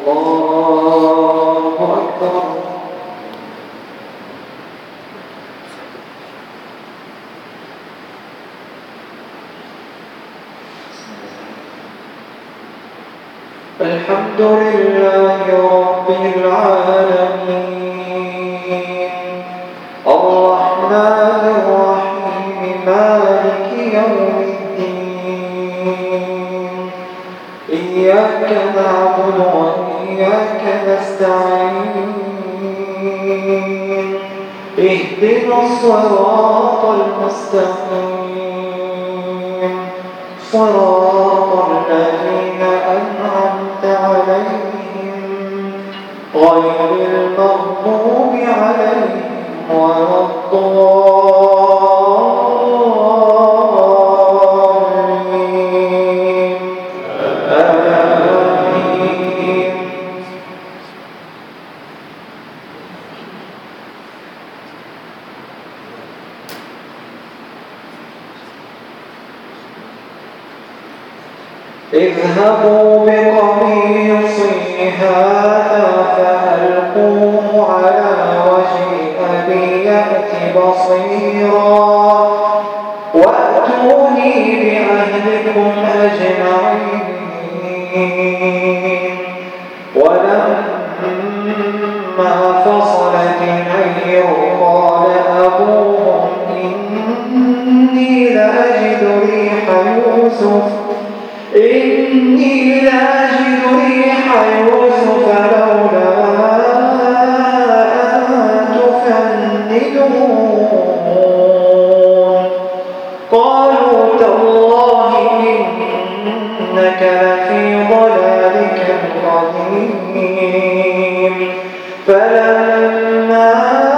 الله أكبر. الحمد لله رب العالمين الرحمن الرحيم مالك يوم الدين إياك نعبد وإياك نستعين اهدنا الصراط المستقيم صراط الذين أنعمت عليهم غير المغضوب عليهم ولا الضالين آمين. اذهبوا بقميصي هذا فألقوه على وجه أبي يأت بصيرا وأتوني بأهلكم أجمعين. ولما فصلت العير قال أبوهم إني لأجد ريح يوسف لولا أن تفندون. قالوا تالله إنك لفي ضلالك القديم. فلما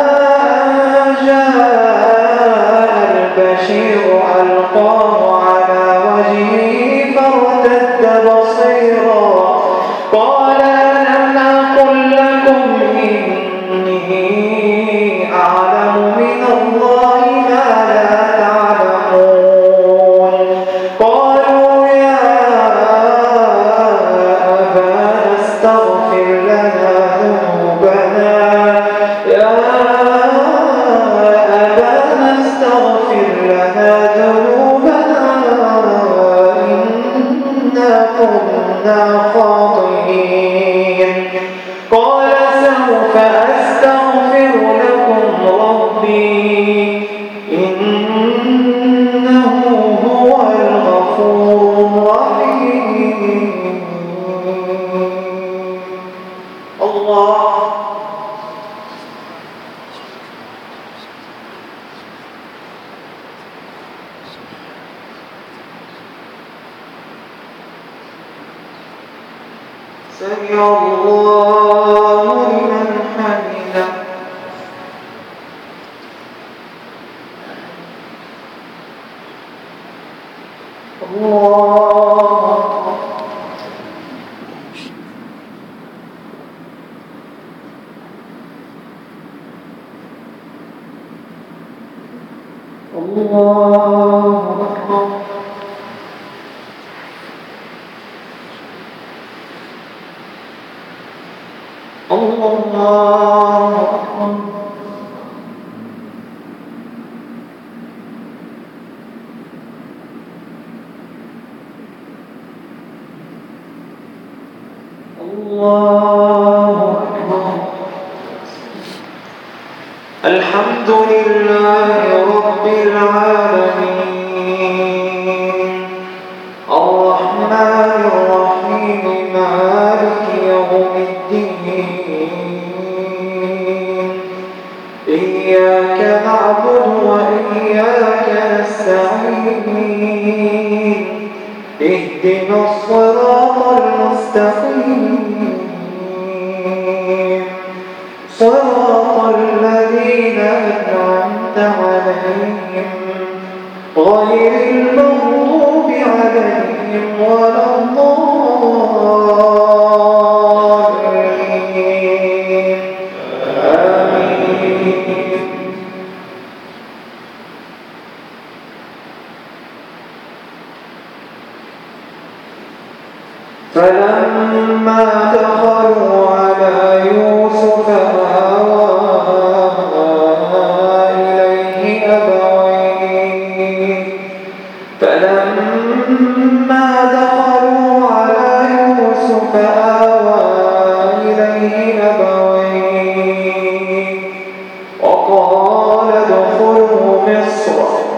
جاء البشير ألقاه على وجهه فارتد بصيرا قال ألم أقل لكم إني أعلم من الله ما لا تعلمون. قالوا يا أبانا استغفر لنا ذنوبنا كنا خاطئين. قال سوف أستغفر لكم ربي إنه هو الغفور الرحيم. الله سمع الله لمن حمده. الله أكبر. الله أكبر. الله أكبر. الحمد لله رب العالمين الرحمن الرحيم مالك يوم الدين إياك نعبد وإياك نستعين اهدنا الصراط المستقيم صراط الذين أنعمت عليهم غير المغضوب عليهم ولا الضالين آمين. فلما دخلوا على يوسف آوى إليه أبويه فلما دخلوا على يوسف آوى إليه أبويه وقال ادخلوا مصر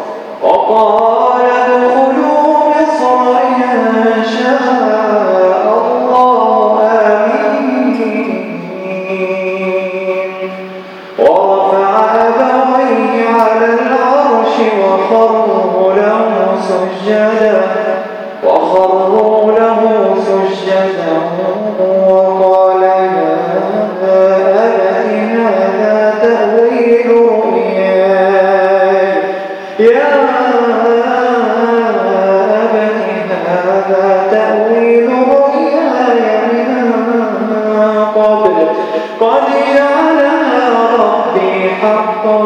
إن شاء الله آمين ورفع أبويه على العرش وخروا له سجدا وقال يا أبت هذا تأويل رؤياي من قبل قد جعلها ربي حقا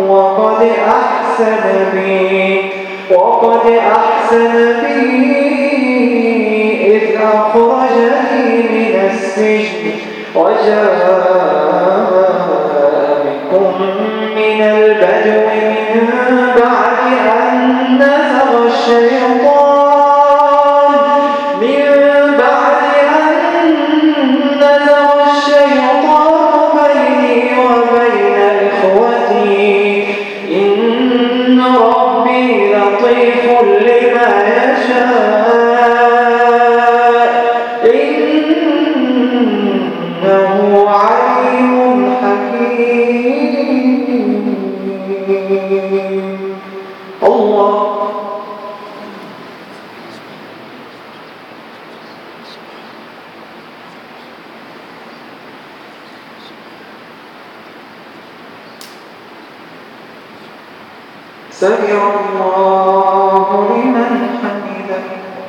وقد أحسن بي إذ أخرجني من السجن وجاء بكم من البدو من بعد أن نزغ الشيطان بيني وبين إخوتي إن ربي لطيف لما يشاء إنه عليم حكيم. الله سمع الله لمن حمده.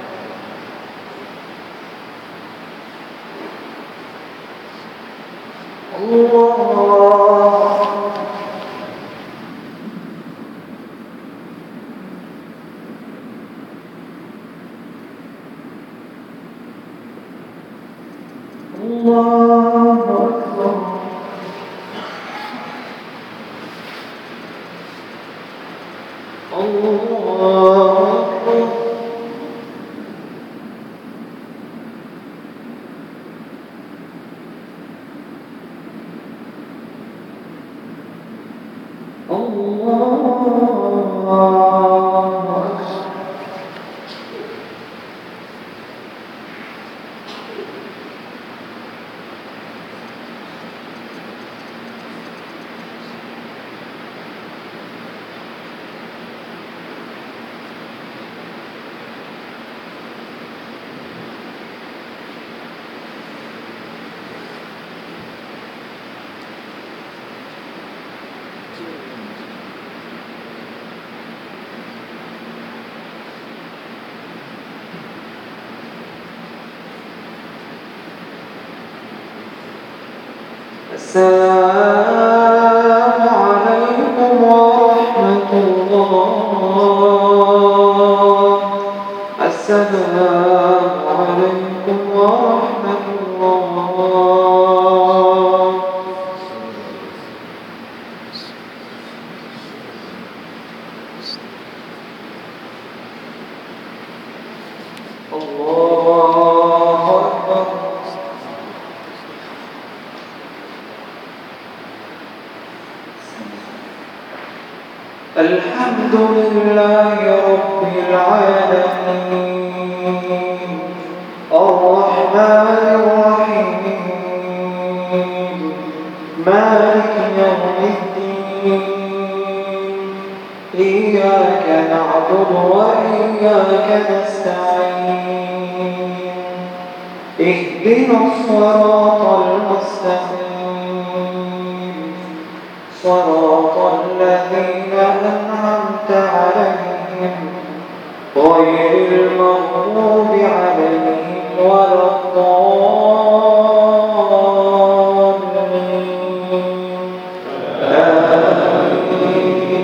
الله أكبر. السلام عليكم ورحمة الله. السلام عليكم ورحمة الله. الله أكبر. الحمد لله رب العالمين الرحمن الرحيم مالك يوم الدين إياك نعبد وإياك نستعين اهدنا الصراط المستقيم صراط الذين أنعمت عليهم غير المغضوب عليهم ولا الضالين. آمين.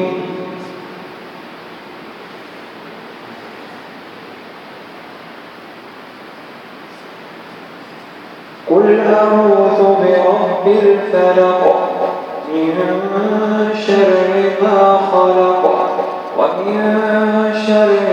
قل أعوذ برب الفلق من شر ما خلق ومن شر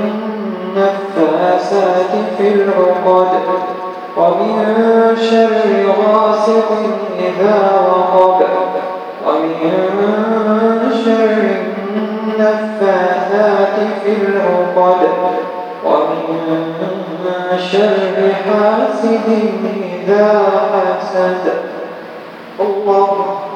النفاثات في العقد ومن شر غاسق إذا وقب ومن شر النفاثات في العقد ومن شر حاسد إذا حسد. الله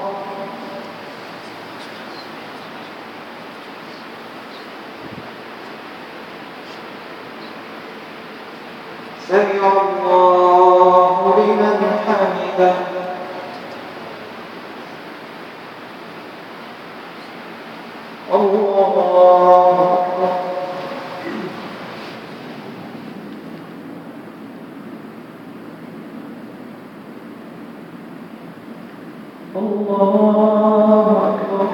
سمع الله لمن حمده. الله أكبر. الله أكبر.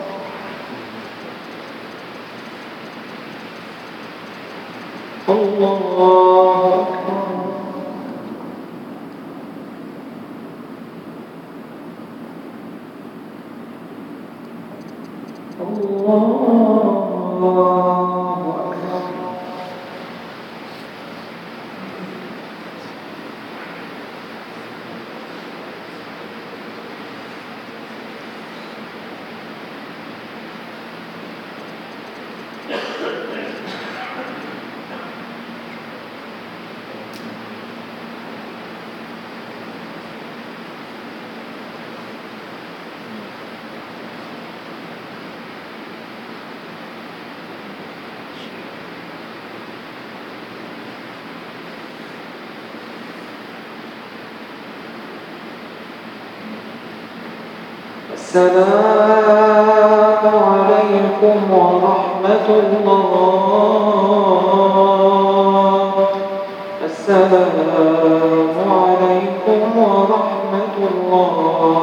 الله أكبر. الله أكبر. السلام عليكم ورحمة الله. السلام عليكم ورحمة الله.